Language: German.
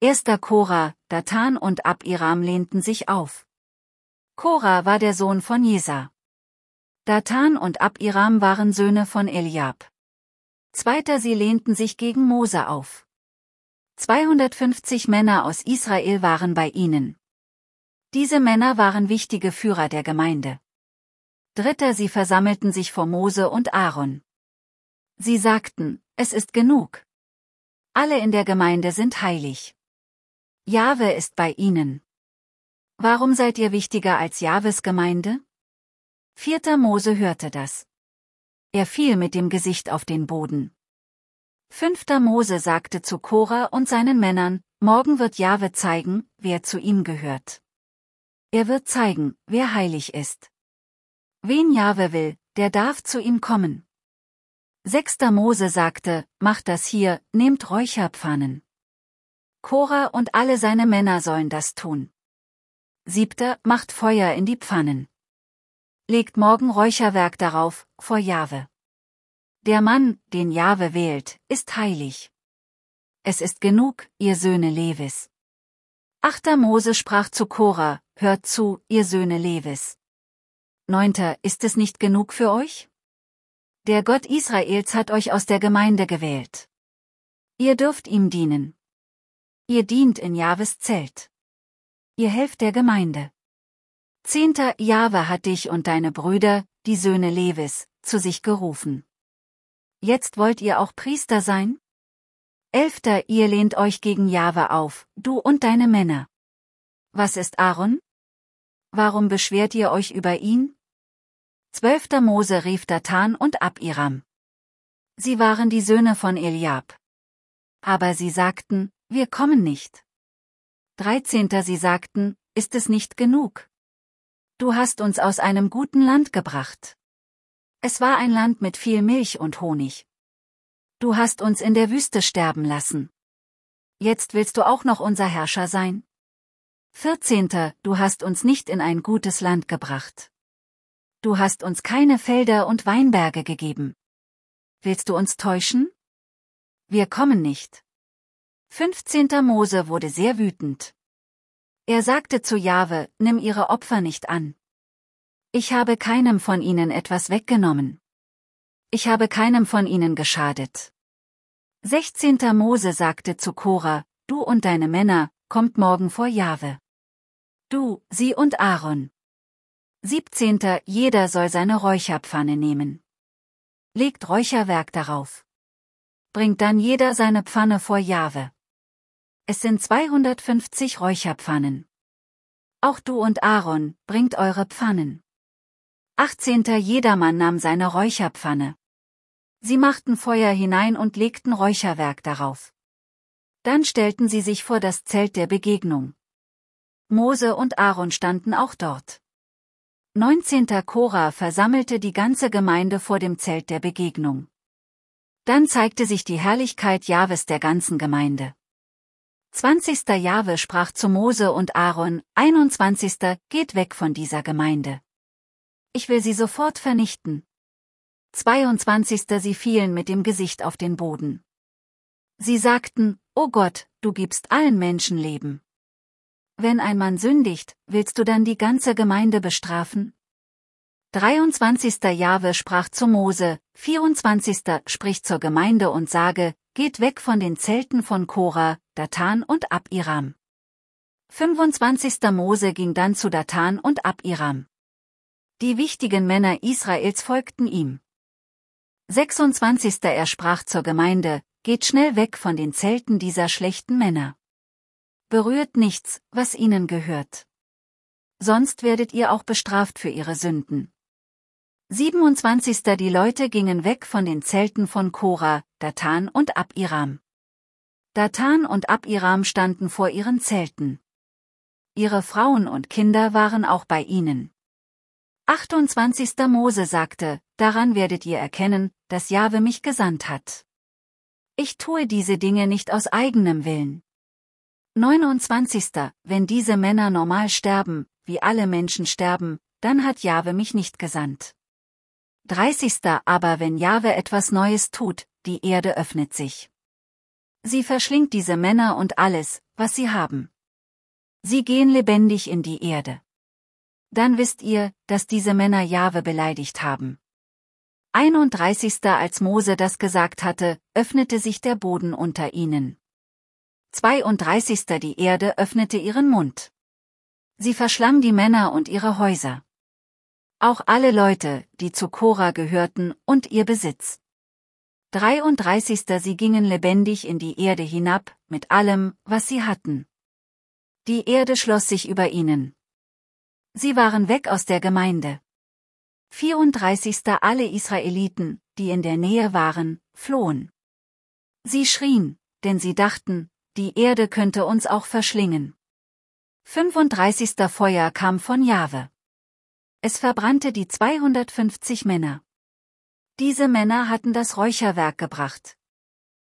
1. Korah, Datan und Abiram lehnten sich auf. Korah war der Sohn von Jesa. Datan und Abiram waren Söhne von Eliab. 2. Sie lehnten sich gegen Mose auf. 250 Männer aus Israel waren bei ihnen. Diese Männer waren wichtige Führer der Gemeinde. 3. Sie versammelten sich vor Mose und Aaron. Sie sagten, es ist genug. Alle in der Gemeinde sind heilig. Jahwe ist bei ihnen. Warum seid ihr wichtiger als Jahwes Gemeinde? 4. Mose hörte das. Er fiel mit dem Gesicht auf den Boden. 5. Mose sagte zu Korah und seinen Männern, morgen wird Jahwe zeigen, wer zu ihm gehört. Er wird zeigen, wer heilig ist. Wen Jahwe will, der darf zu ihm kommen. 6. Mose sagte, macht das hier, nehmt Räucherpfannen. Korah und alle seine Männer sollen das tun. 7. Macht Feuer in die Pfannen. Legt morgen Räucherwerk darauf, vor Jahwe. Der Mann, den Jahwe wählt, ist heilig. Es ist genug, ihr Söhne Levis. 8. Mose sprach zu Korah, hört zu, ihr Söhne Levis. 9. Ist es nicht genug für euch? Der Gott Israels hat euch aus der Gemeinde gewählt. Ihr dürft ihm dienen. Ihr dient in Jahwes Zelt. Ihr helft der Gemeinde. 10. Jahwe hat dich und deine Brüder, die Söhne Levis, zu sich gerufen. Jetzt wollt ihr auch Priester sein? 11. Ihr lehnt euch gegen Jahwe auf, du und deine Männer. Was ist Aaron? Warum beschwert ihr euch über ihn? 12. Mose rief Datan und Abiram. Sie waren die Söhne von Eliab. Aber sie sagten, wir kommen nicht. 13. Sie sagten, ist es nicht genug? Du hast uns aus einem guten Land gebracht. Es war ein Land mit viel Milch und Honig. Du hast uns in der Wüste sterben lassen. Jetzt willst du auch noch unser Herrscher sein? 14. Du hast uns nicht in ein gutes Land gebracht. Du hast uns keine Felder und Weinberge gegeben. Willst du uns täuschen? Wir kommen nicht. 15. Mose wurde sehr wütend. Er sagte zu Jahwe, nimm ihre Opfer nicht an. Ich habe keinem von ihnen etwas weggenommen. Ich habe keinem von ihnen geschadet. 16. Mose sagte zu Korah, du und deine Männer, kommt morgen vor Jahwe. Du, sie und Aaron. 17. Jeder soll seine Räucherpfanne nehmen. Legt Räucherwerk darauf. Bringt dann jeder seine Pfanne vor Jahwe. Es sind 250 Räucherpfannen. Auch du und Aaron, bringt eure Pfannen. 18. Jedermann nahm seine Räucherpfanne. Sie machten Feuer hinein und legten Räucherwerk darauf. Dann stellten sie sich vor das Zelt der Begegnung. Mose und Aaron standen auch dort. 19. Korah versammelte die ganze Gemeinde vor dem Zelt der Begegnung. Dann zeigte sich die Herrlichkeit Jahwes der ganzen Gemeinde. 20. Jahwe sprach zu Mose und Aaron, 21. Geht weg von dieser Gemeinde. Ich will sie sofort vernichten. 22. Sie fielen mit dem Gesicht auf den Boden. Sie sagten, O Gott, du gibst allen Menschen Leben. Wenn ein Mann sündigt, willst du dann die ganze Gemeinde bestrafen? 23. Jahwe sprach zu Mose, 24. Sprich zur Gemeinde und sage, geht weg von den Zelten von Korah, Datan und Abiram. 25. Mose ging dann zu Datan und Abiram. Die wichtigen Männer Israels folgten ihm. 26. Er sprach zur Gemeinde, geht schnell weg von den Zelten dieser schlechten Männer. Berührt nichts, was ihnen gehört. Sonst werdet ihr auch bestraft für ihre Sünden. 27. Die Leute gingen weg von den Zelten von Korah, Datan und Abiram. Datan und Abiram standen vor ihren Zelten. Ihre Frauen und Kinder waren auch bei ihnen. 28. Mose sagte, daran werdet ihr erkennen, dass Jahwe mich gesandt hat. Ich tue diese Dinge nicht aus eigenem Willen. 29. Wenn diese Männer normal sterben, wie alle Menschen sterben, dann hat Jahwe mich nicht gesandt. 30. Aber wenn Jahwe etwas Neues tut, die Erde öffnet sich. Sie verschlingt diese Männer und alles, was sie haben. Sie gehen lebendig in die Erde. Dann wisst ihr, dass diese Männer Jahwe beleidigt haben. 31. Als Mose das gesagt hatte, öffnete sich der Boden unter ihnen. 32. Die Erde öffnete ihren Mund. Sie verschlang die Männer und ihre Häuser. Auch alle Leute, die zu Korah gehörten, und ihr Besitz. 33. Sie gingen lebendig in die Erde hinab, mit allem, was sie hatten. Die Erde schloss sich über ihnen. Sie waren weg aus der Gemeinde. 34. Alle Israeliten, die in der Nähe waren, flohen. Sie schrien, denn sie dachten, die Erde könnte uns auch verschlingen. 35. Feuer kam von Jahwe. Es verbrannte die 250 Männer. Diese Männer hatten das Räucherwerk gebracht.